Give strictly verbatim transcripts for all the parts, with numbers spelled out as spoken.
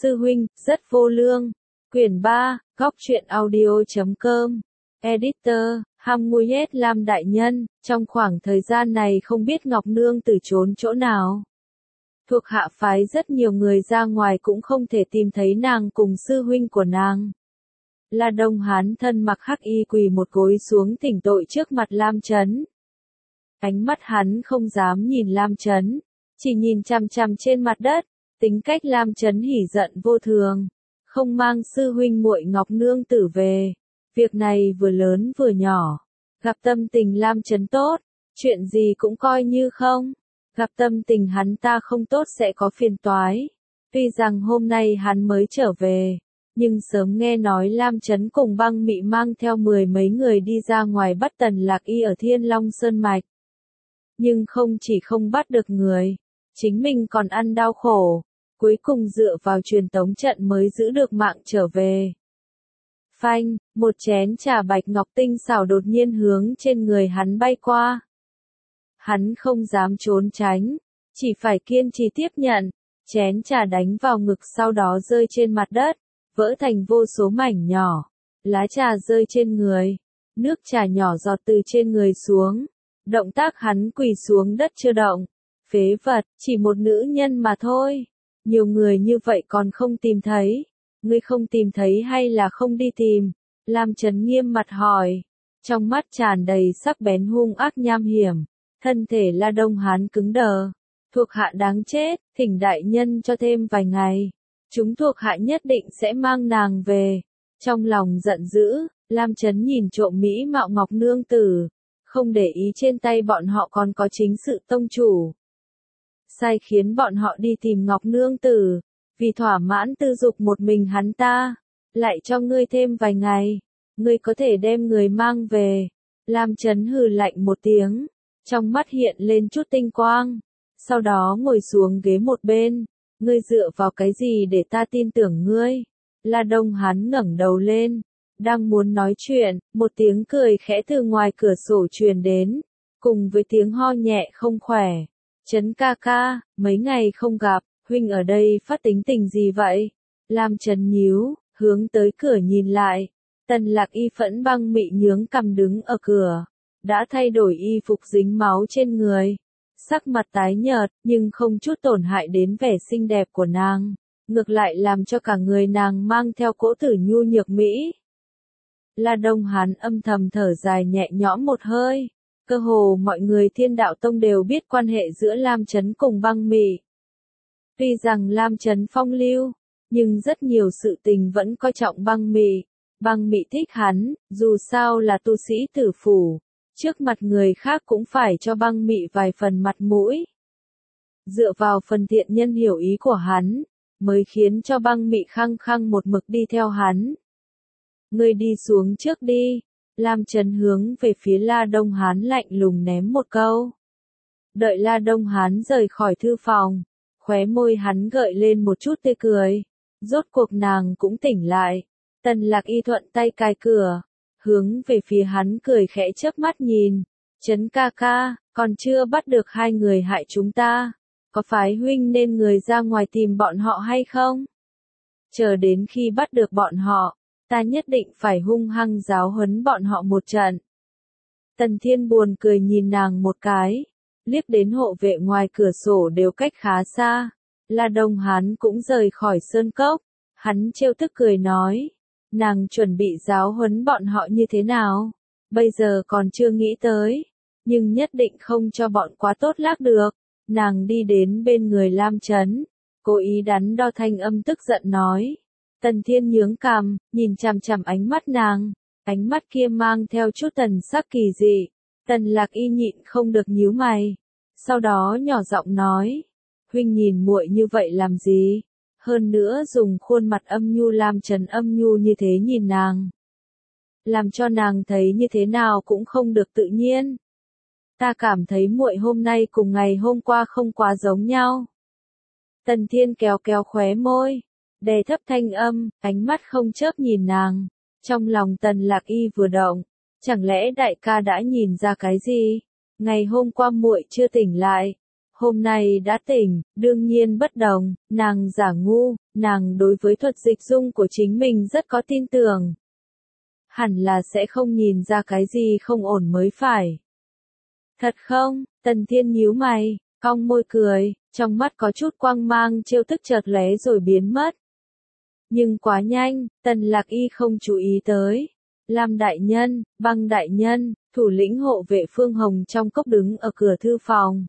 Sư huynh, rất vô lương. Quyển ba, góc truyện audio chấm com. Editor, Ham Nguyệt Lam đại nhân, trong khoảng thời gian này không biết Ngọc Nương Tử trốn chỗ nào. Thuộc hạ phái rất nhiều người ra ngoài cũng không thể tìm thấy nàng cùng sư huynh của nàng. La Đông Hán thân mặc hắc y quỳ một gối xuống thỉnh tội trước mặt Lam Chấn. Ánh mắt hắn không dám nhìn Lam Chấn, chỉ nhìn chằm chằm trên mặt đất, tính cách Lam Chấn hỉ giận vô thường, không mang sư huynh muội Ngọc Nương Tử về. Việc này vừa lớn vừa nhỏ, gặp tâm tình Lam Chấn tốt, chuyện gì cũng coi như không. Gặp tâm tình hắn ta không tốt sẽ có phiền toái. Tuy rằng hôm nay hắn mới trở về, nhưng sớm nghe nói Lam Chấn cùng Băng Mị mang theo mười mấy người đi ra ngoài bắt Tần Lạc Y ở Thiên Long Sơn Mạch. Nhưng không chỉ không bắt được người, chính mình còn ăn đau khổ, cuối cùng dựa vào truyền tống trận mới giữ được mạng trở về. Phanh, một chén trà bạch ngọc tinh xảo đột nhiên hướng trên người hắn bay qua. Hắn không dám trốn tránh, chỉ phải kiên trì tiếp nhận, chén trà đánh vào ngực sau đó rơi trên mặt đất, vỡ thành vô số mảnh nhỏ, lá trà rơi trên người, nước trà nhỏ giọt từ trên người xuống, động tác hắn quỳ xuống đất chưa động, phế vật, chỉ một nữ nhân mà thôi, nhiều người như vậy còn không tìm thấy, ngươi không tìm thấy hay là không đi tìm, Lam Chấn nghiêm mặt hỏi, trong mắt tràn đầy sắc bén hung ác nham hiểm. Thân thể La Đông Hán cứng đờ, thuộc hạ đáng chết, thỉnh đại nhân cho thêm vài ngày, chúng thuộc hạ nhất định sẽ mang nàng về. Trong lòng giận dữ, Lam Chấn nhìn trộm mỹ mạo Ngọc Nương Tử, không để ý trên tay bọn họ còn có chính sự tông chủ. Sai khiến bọn họ đi tìm Ngọc Nương Tử, vì thỏa mãn tư dục một mình hắn ta, lại cho ngươi thêm vài ngày, ngươi có thể đem người mang về. Lam Chấn hừ lạnh một tiếng. Trong mắt hiện lên chút tinh quang, sau đó ngồi xuống ghế một bên, ngươi dựa vào cái gì để ta tin tưởng ngươi? La Đông Hán ngẩng đầu lên, đang muốn nói chuyện, một tiếng cười khẽ từ ngoài cửa sổ truyền đến, cùng với tiếng ho nhẹ không khỏe. Chấn ca ca, mấy ngày không gặp, huynh ở đây phát tính tình gì vậy? Lam Chấn nhíu, hướng tới cửa nhìn lại, Tần Lạc Y phẫn Băng Mị nhướng cằm đứng ở cửa. Đã thay đổi y phục dính máu trên người, sắc mặt tái nhợt, nhưng không chút tổn hại đến vẻ xinh đẹp của nàng, ngược lại làm cho cả người nàng mang theo cỗ tử nhu nhược mỹ. La Đông Hán âm thầm thở dài nhẹ nhõm một hơi, cơ hồ mọi người Thiên Đạo Tông đều biết quan hệ giữa Lam Chấn cùng Băng Mị. Tuy rằng Lam Chấn phong lưu, nhưng rất nhiều sự tình vẫn coi trọng Băng Mị. Băng Mị thích hắn, dù sao là tu sĩ tử phủ. Trước mặt người khác cũng phải cho Băng Mị vài phần mặt mũi. Dựa vào phần thiện nhân hiểu ý của hắn, mới khiến cho Băng Mị khăng khăng một mực đi theo hắn. Ngươi đi xuống trước đi, Lam Chấn hướng về phía La Đông Hán lạnh lùng ném một câu. Đợi La Đông Hán rời khỏi thư phòng, khóe môi hắn gợi lên một chút tươi cười, rốt cuộc nàng cũng tỉnh lại. Tần Lạc Y thuận tay cài cửa, hướng về phía hắn cười khẽ chớp mắt nhìn, Chấn ca ca, còn chưa bắt được hai người hại chúng ta, có phái huynh nên người ra ngoài tìm bọn họ hay không? Chờ đến khi bắt được bọn họ, ta nhất định phải hung hăng giáo huấn bọn họ một trận. Tần Thiên buồn cười nhìn nàng một cái, liếc đến hộ vệ ngoài cửa sổ đều cách khá xa, La Đông Hán cũng rời khỏi sơn cốc, hắn trêu tức cười nói. Nàng chuẩn bị giáo huấn bọn họ như thế nào? Bây giờ còn chưa nghĩ tới, nhưng nhất định không cho bọn quá tốt lác được. Nàng đi đến bên người Lam Chấn, cố ý đắn đo thanh âm tức giận nói. Tần Thiên nhướng cằm, nhìn chằm chằm ánh mắt nàng, ánh mắt kia mang theo chút tần sắc kỳ dị. Tần Lạc Y nhịn không được nhíu mày, sau đó nhỏ giọng nói, huynh nhìn muội như vậy làm gì? Hơn nữa dùng khuôn mặt âm nhu Lam Chấn âm nhu như thế nhìn nàng. Làm cho nàng thấy như thế nào cũng không được tự nhiên. Ta cảm thấy muội hôm nay cùng ngày hôm qua không quá giống nhau. Tần Thiên kéo kéo khóe môi, đè thấp thanh âm, ánh mắt không chớp nhìn nàng. Trong lòng Tần Lạc Y vừa động, chẳng lẽ đại ca đã nhìn ra cái gì? Ngày hôm qua muội chưa tỉnh lại, Hôm nay đã tỉnh, đương nhiên bất đồng, nàng giả ngu, nàng đối với thuật dịch dung của chính mình rất có tin tưởng. Hẳn là sẽ không nhìn ra cái gì không ổn mới phải. Thật không? Tần Thiên nhíu mày, cong môi cười, trong mắt có chút quang mang trêu tức chợt lóe rồi biến mất. Nhưng quá nhanh, Tần Lạc Y không chú ý tới. Lam đại nhân, Băng đại nhân, thủ lĩnh hộ vệ Phương Hồng trong cốc đứng ở cửa thư phòng.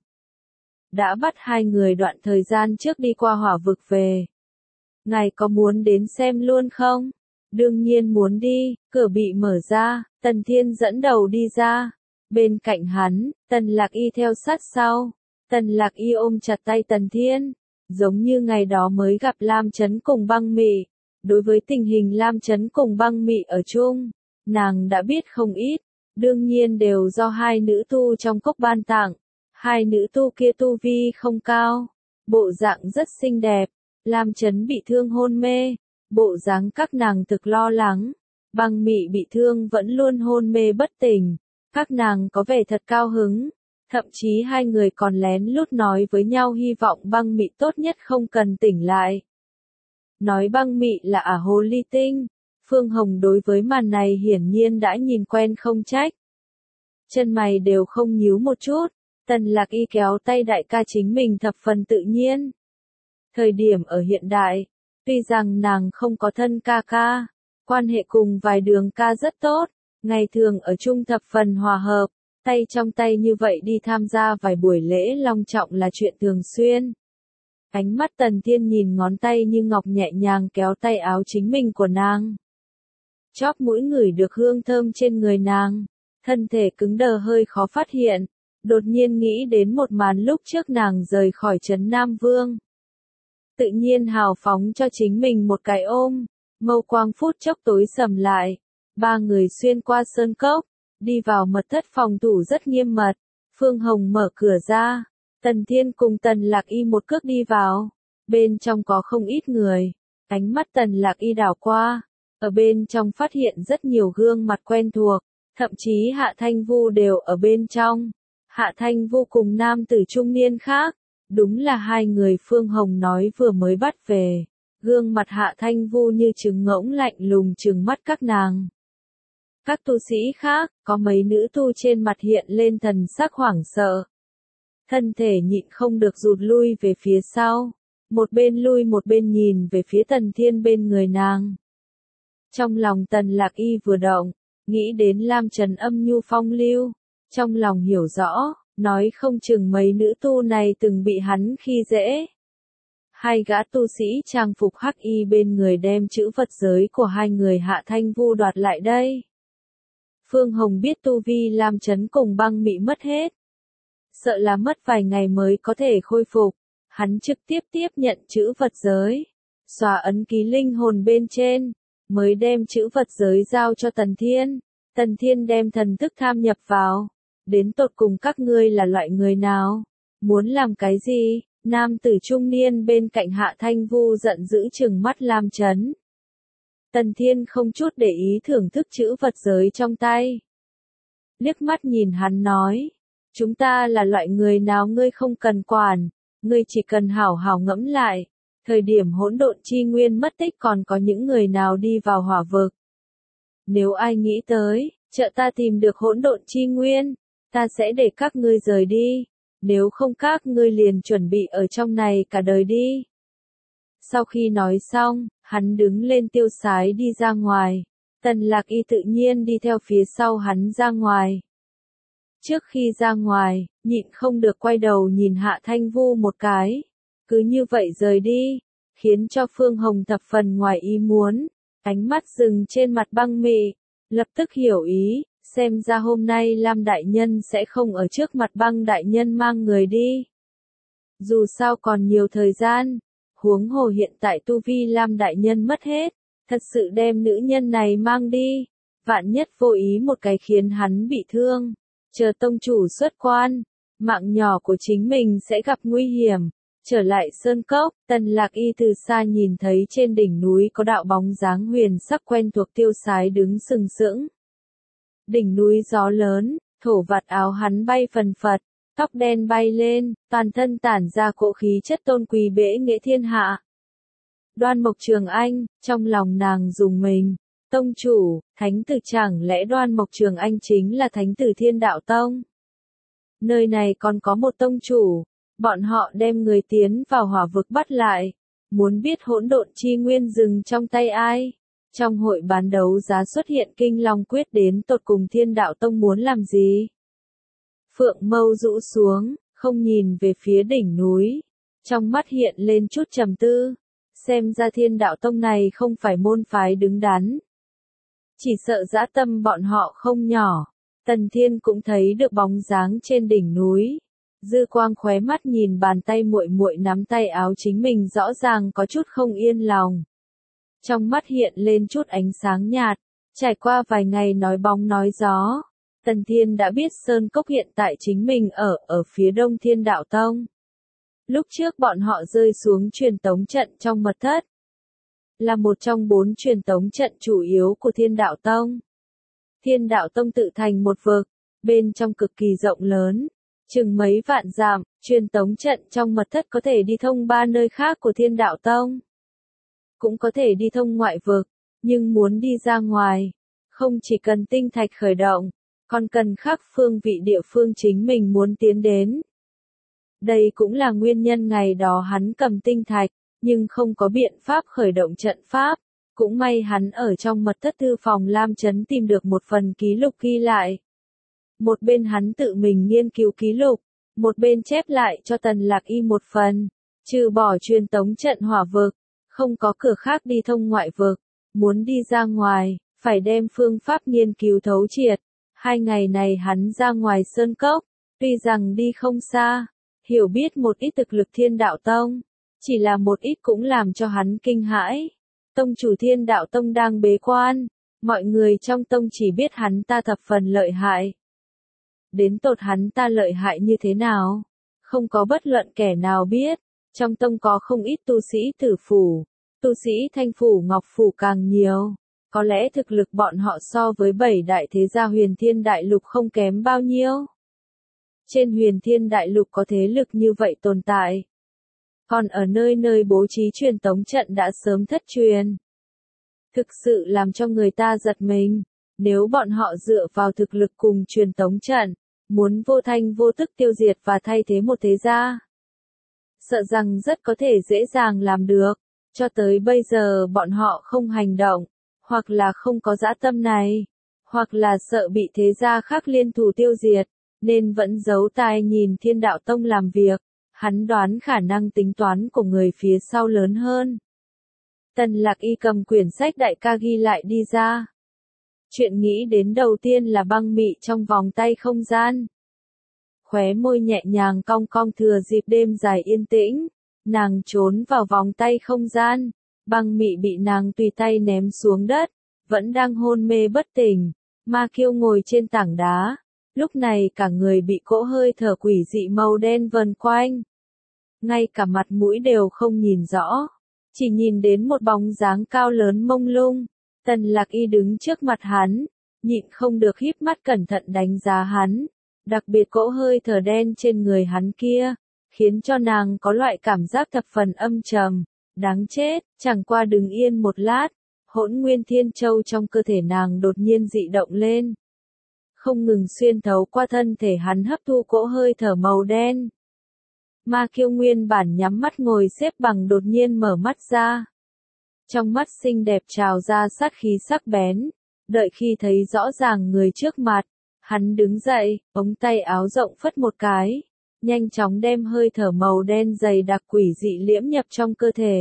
Đã bắt hai người đoạn thời gian trước đi qua hỏa vực về. Ngài có muốn đến xem luôn không? Đương nhiên muốn đi, cửa bị mở ra, Tần Thiên dẫn đầu đi ra. Bên cạnh hắn, Tần Lạc Y theo sát sau. Tần Lạc Y ôm chặt tay Tần Thiên, giống như ngày đó mới gặp Lam Chấn cùng Băng Mị. Đối với tình hình Lam Chấn cùng Băng Mị ở chung, nàng đã biết không ít, đương nhiên đều do hai nữ tu trong cốc ban tặng. Hai nữ tu kia tu vi không cao, bộ dạng rất xinh đẹp. Lam Chấn bị thương hôn mê, bộ dáng các nàng thực lo lắng. Băng Mị bị thương vẫn luôn hôn mê bất tỉnh, các nàng có vẻ thật cao hứng. Thậm chí hai người còn lén lút nói với nhau hy vọng Băng Mị tốt nhất không cần tỉnh lại. Nói Băng Mị là ả hồ ly tinh, Phương Hồng đối với màn này hiển nhiên đã nhìn quen không trách. Chân mày đều không nhíu một chút, Tần Lạc Y kéo tay đại ca chính mình thập phần tự nhiên. Thời điểm ở hiện đại, tuy rằng nàng không có thân ca ca, quan hệ cùng vài đường ca rất tốt, ngày thường ở chung thập phần hòa hợp, tay trong tay như vậy đi tham gia vài buổi lễ long trọng là chuyện thường xuyên. Ánh mắt Tần Thiên nhìn ngón tay như ngọc nhẹ nhàng kéo tay áo chính mình của nàng. Chóp mũi ngửi được hương thơm trên người nàng, thân thể cứng đờ hơi khó phát hiện, đột nhiên nghĩ đến một màn lúc trước nàng rời khỏi trấn Nam Vương. Tự nhiên hào phóng cho chính mình một cái ôm, mâu quang phút chốc tối sầm lại, ba người xuyên qua sơn cốc, đi vào mật thất phòng thủ rất nghiêm mật, Phương Hồng mở cửa ra, Tần Thiên cùng Tần Lạc Y một cước đi vào, bên trong có không ít người, ánh mắt Tần Lạc Y đảo qua, ở bên trong phát hiện rất nhiều gương mặt quen thuộc, thậm chí Hạ Thanh Vu đều ở bên trong. Hạ Thanh Vu cùng nam tử trung niên khác, đúng là hai người Phương Hồng nói vừa mới bắt về, gương mặt Hạ Thanh Vu như trứng ngỗng lạnh lùng trừng mắt các nàng. Các tu sĩ khác, có mấy nữ tu trên mặt hiện lên thần sắc hoảng sợ. Thân thể nhịn không được rụt lui về phía sau, một bên lui một bên nhìn về phía Tần Thiên bên người nàng. Trong lòng Tần Lạc Y vừa động, nghĩ đến Lam Trần âm nhu phong lưu, trong lòng hiểu rõ, nói không chừng mấy nữ tu này từng bị hắn khi dễ. Hai gã tu sĩ trang phục hắc y bên người đem chữ vật giới của hai người Hạ Thanh Vu đoạt lại đây. Phương Hồng biết tu vi Lam Chấn cùng Băng Mị mất hết. Sợ là mất vài ngày mới có thể khôi phục, hắn trực tiếp tiếp nhận chữ vật giới, xóa ấn ký linh hồn bên trên, mới đem chữ vật giới giao cho Tần Thiên. Tần Thiên đem thần thức tham nhập vào. Đến tột cùng các ngươi là loại người nào? Muốn làm cái gì? Nam tử trung niên bên cạnh Hạ Thanh Vu giận dữ trừng mắt Lam Chấn. Tần Thiên không chút để ý thưởng thức chữ vật giới trong tay. Liếc mắt nhìn hắn nói, chúng ta là loại người nào ngươi không cần quản, ngươi chỉ cần hảo hảo ngẫm lại, thời điểm hỗn độn chi nguyên mất tích còn có những người nào đi vào hỏa vực. Nếu ai nghĩ tới, trợ ta tìm được hỗn độn chi nguyên, ta sẽ để các ngươi rời đi, nếu không các ngươi liền chuẩn bị ở trong này cả đời đi. Sau khi nói xong, hắn đứng lên tiêu sái đi ra ngoài, Tần Lạc Y tự nhiên đi theo phía sau hắn ra ngoài. Trước khi ra ngoài, nhịn không được quay đầu nhìn Hạ Thanh Vu một cái, cứ như vậy rời đi, khiến cho Phương Hồng thập phần ngoài ý muốn, ánh mắt dừng trên mặt Băng Mị, lập tức hiểu ý. Xem ra hôm nay Lam Đại Nhân sẽ không ở trước mặt Băng Đại Nhân mang người đi. Dù sao còn nhiều thời gian, huống hồ hiện tại tu vi Lam Đại Nhân mất hết, thật sự đem nữ nhân này mang đi, vạn nhất vô ý một cái khiến hắn bị thương, chờ tông chủ xuất quan, mạng nhỏ của chính mình sẽ gặp nguy hiểm. Trở lại sơn cốc, Tần Lạc Y từ xa nhìn thấy trên đỉnh núi có đạo bóng dáng huyền sắc quen thuộc tiêu sái đứng sừng sững. Đỉnh núi gió lớn, thổ vạt áo hắn bay phần phật, tóc đen bay lên, toàn thân tản ra cỗ khí chất tôn quý bệ nghệ thiên hạ. Đoan Mộc Trường Anh, trong lòng nàng rùng mình, tông chủ, thánh tử chẳng lẽ Đoan Mộc Trường Anh chính là thánh tử Thiên Đạo Tông? Nơi này còn có một tông chủ, bọn họ đem người tiến vào hỏa vực bắt lại, muốn biết hỗn độn chi nguyên dừng trong tay ai? Trong hội bán đấu giá xuất hiện Kinh Long Quyết đến tột cùng Thiên Đạo Tông muốn làm gì? Phượng mâu rũ xuống, không nhìn về phía đỉnh núi, trong mắt hiện lên chút trầm tư, xem ra Thiên Đạo Tông này không phải môn phái đứng đắn. Chỉ sợ dã tâm bọn họ không nhỏ. Tần Thiên cũng thấy được bóng dáng trên đỉnh núi. Dư quang khóe mắt nhìn bàn tay muội muội nắm tay áo chính mình rõ ràng có chút không yên lòng. Trong mắt hiện lên chút ánh sáng nhạt, trải qua vài ngày nói bóng nói gió. Tần Thiên đã biết Sơn Cốc hiện tại chính mình ở ở phía đông Thiên Đạo Tông. Lúc trước bọn họ rơi xuống truyền tống trận trong mật thất. Là một trong bốn truyền tống trận chủ yếu của Thiên Đạo Tông. Thiên Đạo Tông tự thành một vực, bên trong cực kỳ rộng lớn, chừng mấy vạn dặm, truyền tống trận trong mật thất có thể đi thông ba nơi khác của Thiên Đạo Tông. Cũng có thể đi thông ngoại vực, nhưng muốn đi ra ngoài, không chỉ cần tinh thạch khởi động, còn cần khắc phương vị địa phương chính mình muốn tiến đến. Đây cũng là nguyên nhân ngày đó hắn cầm tinh thạch, nhưng không có biện pháp khởi động trận pháp. Cũng may hắn ở trong mật thất thư phòng Lam Trấn tìm được một phần ký lục ghi lại. Một bên hắn tự mình nghiên cứu ký lục, một bên chép lại cho Tần Lạc Y một phần. Trừ bỏ truyền tống trận hỏa vực, không có cửa khác đi thông ngoại vực. Muốn đi ra ngoài, phải đem phương pháp nghiên cứu thấu triệt. Hai ngày này hắn ra ngoài Sơn Cốc, tuy rằng đi không xa, hiểu biết một ít thực lực Thiên Đạo Tông, chỉ là một ít cũng làm cho hắn kinh hãi. Tông chủ Thiên Đạo Tông đang bế quan, mọi người trong tông chỉ biết hắn ta thập phần lợi hại. Đến tột hắn ta lợi hại như thế nào? Không có bất luận kẻ nào biết, trong tông có không ít tu sĩ tử phủ, tu sĩ thanh phủ ngọc phủ càng nhiều. Có lẽ thực lực bọn họ so với bảy đại thế gia Huyền Thiên Đại Lục không kém bao nhiêu. Trên Huyền Thiên Đại Lục có thế lực như vậy tồn tại. Còn ở nơi nơi bố trí truyền tống trận đã sớm thất truyền. Thực sự làm cho người ta giật mình, nếu bọn họ dựa vào thực lực cùng truyền tống trận, muốn vô thanh vô tức tiêu diệt và thay thế một thế gia. Sợ rằng rất có thể dễ dàng làm được, cho tới bây giờ bọn họ không hành động, hoặc là không có dã tâm này, hoặc là sợ bị thế gia khác liên thủ tiêu diệt, nên vẫn giấu tai nhìn Thiên Đạo Tông làm việc. Hắn đoán khả năng tính toán của người phía sau lớn hơn. Tần Lạc Y cầm quyển sách đại ca ghi lại đi ra. Chuyện nghĩ đến đầu tiên là băng mị trong vòng tay không gian. Khóe môi nhẹ nhàng cong cong thừa dịp đêm dài yên tĩnh, nàng trốn vào vòng tay không gian. Băng mị bị nàng tùy tay ném xuống đất, vẫn đang hôn mê bất tỉnh. Ma Kiêu ngồi trên tảng đá, lúc này cả người bị cỗ hơi thở quỷ dị màu đen vần quanh. Ngay cả mặt mũi đều không nhìn rõ, chỉ nhìn đến một bóng dáng cao lớn mông lung. Tần Lạc Y đứng trước mặt hắn, nhịn không được híp mắt cẩn thận đánh giá hắn, đặc biệt cỗ hơi thở đen trên người hắn kia, khiến cho nàng có loại cảm giác thập phần âm trầm, đáng chết. Chẳng qua đứng yên một lát, Hỗn Nguyên Thiên Châu trong cơ thể nàng đột nhiên dị động lên, không ngừng xuyên thấu qua thân thể hắn hấp thu cỗ hơi thở màu đen. Ma Kiêu nguyên bản nhắm mắt ngồi xếp bằng đột nhiên mở mắt ra. Trong mắt xinh đẹp trào ra sát khí sắc bén, đợi khi thấy rõ ràng người trước mặt, hắn đứng dậy, ống tay áo rộng phất một cái, nhanh chóng đem hơi thở màu đen dày đặc quỷ dị liễm nhập trong cơ thể.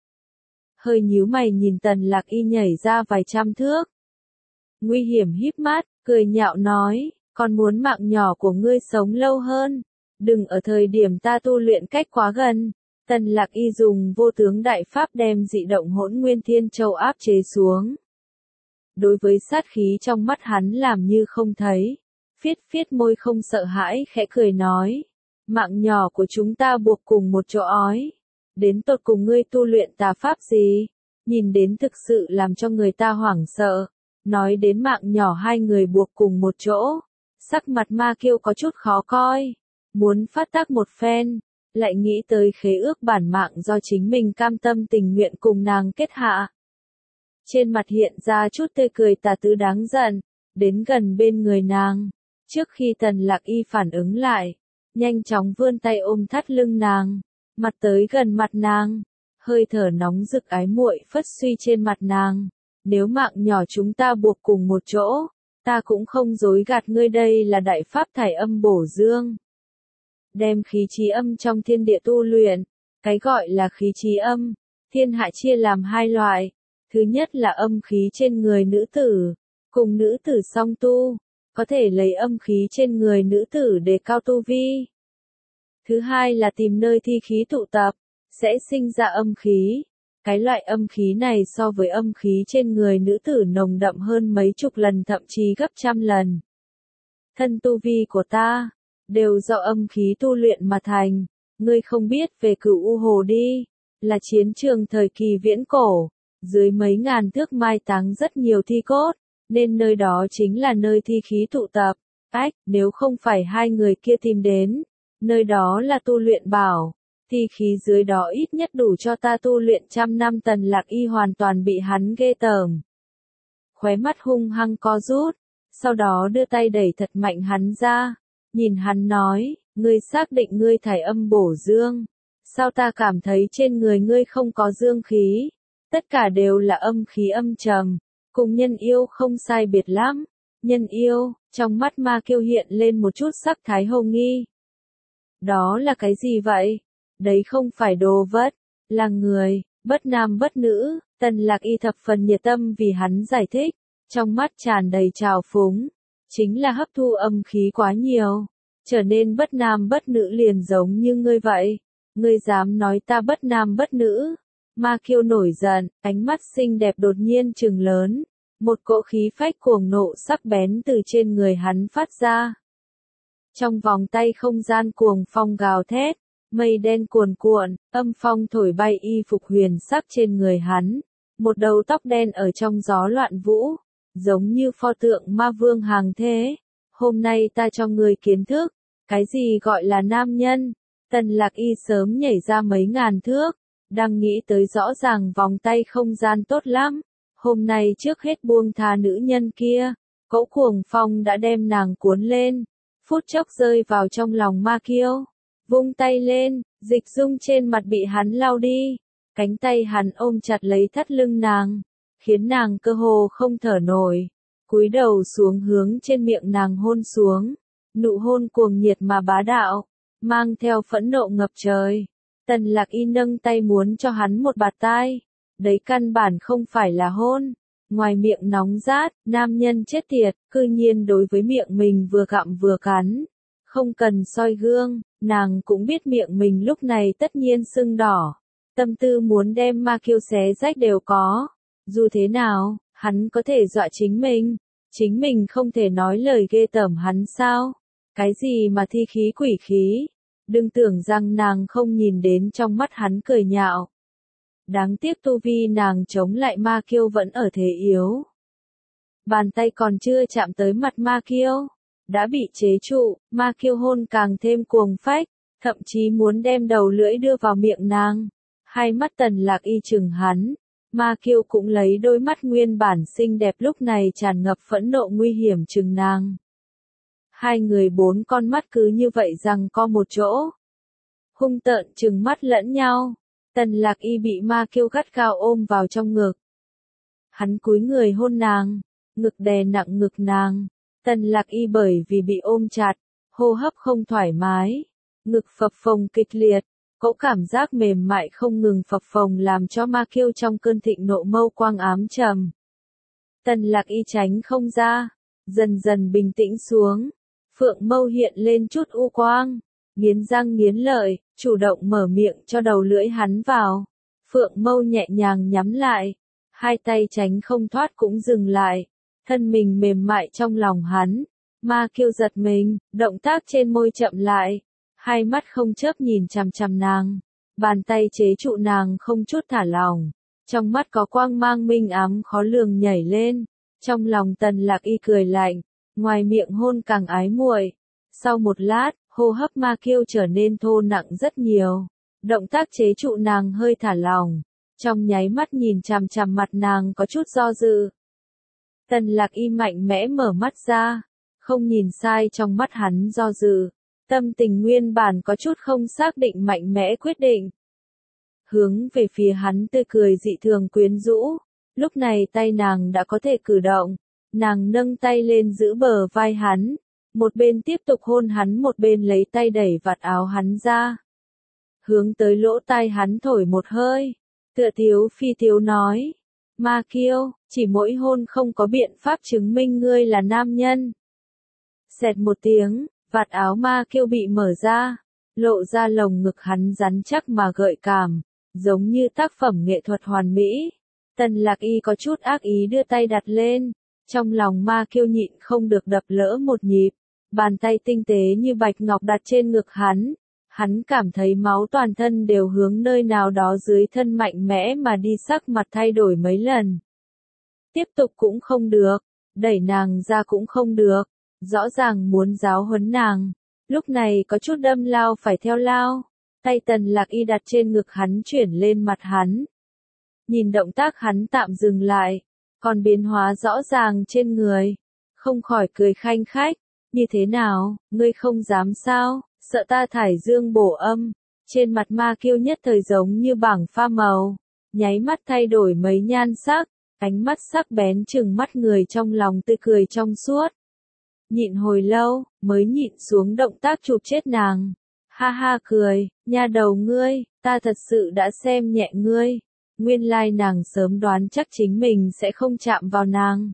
Hơi nhíu mày nhìn Tần Lạc Y nhảy ra vài trăm thước. Nguy hiểm híp mắt, cười nhạo nói, còn muốn mạng nhỏ của ngươi sống lâu hơn. Đừng ở thời điểm ta tu luyện cách quá gần. Tần Lạc Y dùng vô tướng đại pháp đem dị động Hỗn Nguyên Thiên Châu áp chế xuống. Đối với sát khí trong mắt hắn làm như không thấy. Phiết phiết môi không sợ hãi khẽ cười nói. Mạng nhỏ của chúng ta buộc cùng một chỗ ói. Đến tột cùng ngươi tu luyện tà pháp gì? Nhìn đến thực sự làm cho người ta hoảng sợ. Nói đến mạng nhỏ hai người buộc cùng một chỗ. Sắc mặt Ma Kiêu có chút khó coi. muốn phát tác một phen, lại nghĩ tới khế ước bản mạng do chính mình cam tâm tình nguyện cùng nàng kết hạ. Trên mặt hiện ra chút tươi cười tà tứ đáng giận, đến gần bên người nàng. Trước khi Tần Lạc Y phản ứng lại, nhanh chóng vươn tay ôm thắt lưng nàng, mặt tới gần mặt nàng, hơi thở nóng rực ái muội phất suy trên mặt nàng. Nếu mạng nhỏ chúng ta buộc cùng một chỗ, ta cũng không dối gạt ngươi, đây là đại pháp thải âm bổ dương. Đem khí trí âm trong thiên địa tu luyện, cái gọi là khí trí âm, thiên hạ chia làm hai loại. Thứ nhất là âm khí trên người nữ tử, cùng nữ tử song tu, có thể lấy âm khí trên người nữ tử để cao tu vi. Thứ hai là tìm nơi thi khí tụ tập, sẽ sinh ra âm khí. Cái loại âm khí này so với âm khí trên người nữ tử nồng đậm hơn mấy chục lần, thậm chí gấp trăm lần. Thân tu vi của ta, đều do âm khí tu luyện mà thành. Ngươi không biết về Cửu U Hồ đi, là chiến trường thời kỳ viễn cổ, dưới mấy ngàn thước mai táng rất nhiều thi cốt, nên nơi đó chính là nơi thi khí tụ tập. Ách, nếu không phải hai người kia tìm đến, nơi đó là tu luyện bảo, thi khí dưới đó ít nhất đủ cho ta tu luyện trăm năm. Tần Lạc Y hoàn toàn bị hắn ghê tởm. Khóe mắt hung hăng co rút, sau đó đưa tay đẩy thật mạnh hắn ra, nhìn hắn nói, ngươi xác định ngươi thải âm bổ dương, sao ta cảm thấy trên người ngươi không có dương khí, tất cả đều là âm khí âm trầm, cùng nhân yêu không sai biệt lắm. Nhân yêu, trong mắt Ma Kiêu hiện lên một chút sắc thái hồ nghi. Đó là cái gì vậy? Đấy không phải đồ vật, là người, bất nam bất nữ. Tần Lạc Y thập phần nhiệt tâm vì hắn giải thích, trong mắt tràn đầy trào phúng, chính là hấp thu âm khí quá nhiều, trở nên bất nam bất nữ liền giống như ngươi vậy. Ngươi dám nói ta bất nam bất nữ? Ma Kiêu nổi giận, ánh mắt xinh đẹp đột nhiên trừng lớn, một cỗ khí phách cuồng nộ sắc bén từ trên người hắn phát ra. Trong vòng tay không gian cuồng phong gào thét, mây đen cuồn cuộn, âm phong thổi bay y phục huyền sắc trên người hắn, một đầu tóc đen ở trong gió loạn vũ, giống như pho tượng ma vương hàng thế. Hôm nay ta cho người kiến thức, cái gì gọi là nam nhân. Tần Lạc Y sớm nhảy ra mấy ngàn thước, đang nghĩ tới rõ ràng vòng tay không gian tốt lắm. Hôm nay trước hết buông tha nữ nhân kia, cỗ cuồng phong đã đem nàng cuốn lên, phút chốc rơi vào trong lòng Ma Kiêu. Vung tay lên, dịch dung trên mặt bị hắn lau đi, cánh tay hắn ôm chặt lấy thắt lưng nàng, khiến nàng cơ hồ không thở nổi, cúi đầu xuống hướng trên miệng nàng hôn xuống, nụ hôn cuồng nhiệt mà bá đạo, mang theo phẫn nộ ngập trời. Tần Lạc Y nâng tay muốn cho hắn một bạt tai, đấy căn bản không phải là hôn, ngoài miệng nóng rát, nam nhân chết tiệt, cư nhiên đối với miệng mình vừa gặm vừa cắn, không cần soi gương, nàng cũng biết miệng mình lúc này tất nhiên sưng đỏ, tâm tư muốn đem Ma Kiêu xé rách đều có. Dù thế nào, hắn có thể dọa chính mình, chính mình không thể nói lời ghê tởm hắn sao? Cái gì mà thi khí quỷ khí? Đừng tưởng rằng nàng không nhìn đến trong mắt hắn cười nhạo. Đáng tiếc tu vi nàng chống lại Ma Kiêu vẫn ở thế yếu. Bàn tay còn chưa chạm tới mặt Ma Kiêu, đã bị chế trụ. Ma Kiêu hôn càng thêm cuồng phách, thậm chí muốn đem đầu lưỡi đưa vào miệng nàng. Hai mắt Tần Lạc Y trừng hắn, Ma Kiêu cũng lấy đôi mắt nguyên bản xinh đẹp lúc này tràn ngập phẫn nộ nguy hiểm trừng nàng. Hai người bốn con mắt cứ như vậy giằng co một chỗ, hung tợn trừng mắt lẫn nhau. Tần Lạc Y bị Ma Kiêu gắt gao ôm vào trong ngực. Hắn cúi người hôn nàng, ngực đè nặng ngực nàng. Tần Lạc Y bởi vì bị ôm chặt, hô hấp không thoải mái, ngực phập phồng kịch liệt, cỗ cảm giác mềm mại không ngừng phập phồng làm cho Ma Kiêu trong cơn thịnh nộ mâu quang ám trầm. Tần Lạc Y tránh không ra, dần dần bình tĩnh xuống, phượng mâu hiện lên chút u quang, nghiến răng nghiến lợi, chủ động mở miệng cho đầu lưỡi hắn vào. Phượng mâu nhẹ nhàng nhắm lại, hai tay tránh không thoát cũng dừng lại, thân mình mềm mại trong lòng hắn. Ma Kiêu giật mình, động tác trên môi chậm lại, hai mắt không chớp nhìn chằm chằm nàng, bàn tay chế trụ nàng không chút thả lỏng, trong mắt có quang mang minh ám khó lường nhảy lên. Trong lòng Tần Lạc Y cười lạnh, ngoài miệng hôn càng ái muội. Sau một lát, Hô hấp Ma Kiêu trở nên thô nặng rất nhiều. Động tác chế trụ nàng hơi thả lỏng. Trong nháy mắt nhìn chằm chằm mặt nàng có chút do dự. Tần Lạc Y mạnh mẽ mở mắt ra. Không nhìn sai trong mắt hắn do dự. Tâm tình nguyên bản có chút không xác định mạnh mẽ quyết định. Hướng về phía hắn tươi cười dị thường quyến rũ. Lúc này tay nàng đã có thể cử động. Nàng nâng tay lên giữ bờ vai hắn. Một bên tiếp tục hôn hắn, một bên lấy tay đẩy vạt áo hắn ra. Hướng tới lỗ tai hắn thổi một hơi. Tựa thiếu phi thiếu nói. Ma Kiêu, chỉ mỗi hôn không có biện pháp chứng minh ngươi là nam nhân. Xẹt một tiếng, vạt áo Ma Kiêu bị mở ra. Lộ ra lồng ngực hắn rắn chắc mà gợi cảm. Giống như tác phẩm nghệ thuật hoàn mỹ. Tần Lạc Y có chút ác ý đưa tay đặt lên. Trong lòng Ma Kiêu nhịn không được đập lỡ một nhịp. Bàn tay tinh tế như bạch ngọc đặt trên ngực hắn. Hắn cảm thấy máu toàn thân đều hướng nơi nào đó dưới thân mạnh mẽ mà đi, sắc mặt thay đổi mấy lần. Tiếp tục cũng không được. Đẩy nàng ra cũng không được. Rõ ràng muốn giáo huấn nàng. Lúc này có chút đâm lao phải theo lao. Tay Tần Lạc Y đặt trên ngực hắn chuyển lên mặt hắn. Nhìn động tác hắn tạm dừng lại. Còn biến hóa rõ ràng trên người. Không khỏi cười khanh khách. Như thế nào, ngươi không dám sao, sợ ta thải dương bổ âm. Trên mặt Ma Kiêu nhất thời giống như bảng pha màu. Nháy mắt thay đổi mấy nhan sắc. Ánh mắt sắc bén chừng mắt người trong lòng tươi cười trong suốt. Nhịn hồi lâu, mới nhịn xuống động tác chụp chết nàng. Ha ha cười, nha đầu ngươi, ta thật sự đã xem nhẹ ngươi. Nguyên lai nàng sớm đoán chắc chính mình sẽ không chạm vào nàng.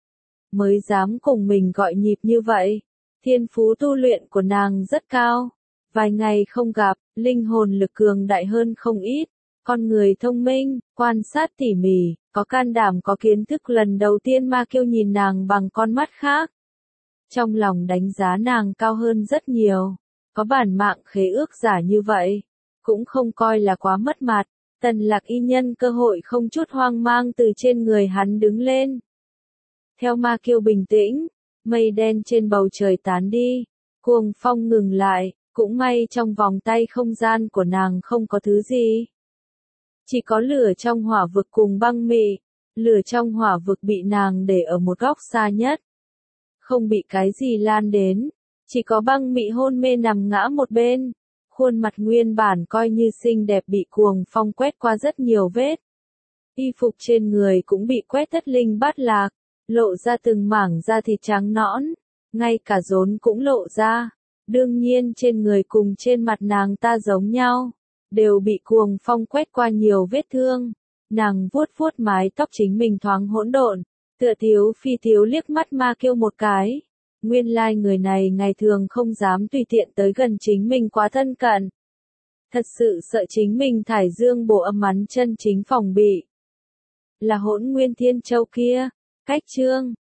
Mới dám cùng mình gọi nhịp như vậy. Thiên phú tu luyện của nàng rất cao. Vài ngày không gặp, linh hồn lực cường đại hơn không ít. Con người thông minh, quan sát tỉ mỉ, có can đảm có kiến thức. Lần đầu tiên Ma Kiêu nhìn nàng bằng con mắt khác. Trong lòng đánh giá nàng cao hơn rất nhiều. Có bản mạng khế ước giả như vậy. Cũng không coi là quá mất mặt. Tần Lạc Y nhân cơ hội không chút hoang mang từ trên người hắn đứng lên. Theo Ma Kiêu bình tĩnh, mây đen trên bầu trời tán đi. Cuồng phong ngừng lại, cũng may trong vòng tay không gian của nàng không có thứ gì. Chỉ có lửa trong hỏa vực cùng băng mị. Lửa trong hỏa vực bị nàng để ở một góc xa nhất. Không bị cái gì lan đến. Chỉ có băng mị hôn mê nằm ngã một bên. Khuôn mặt nguyên bản coi như xinh đẹp bị cuồng phong quét qua rất nhiều vết. Y phục trên người cũng bị quét thất linh bát lạc. Lộ ra từng mảng da thịt trắng nõn. Ngay cả rốn cũng lộ ra. Đương nhiên trên người cùng trên mặt nàng ta giống nhau. Đều bị cuồng phong quét qua nhiều vết thương. Nàng vuốt vuốt mái tóc chính mình thoáng hỗn độn. Tựa thiếu phi thiếu liếc mắt Ma Kiêu một cái. Nguyên lai like người này ngày thường không dám tùy tiện tới gần chính mình quá thân cận. Thật sự sợ chính mình thải dương bổ âm mắn chân chính phòng bị. Là Hỗn Nguyên Thiên Châu kia. Cách chương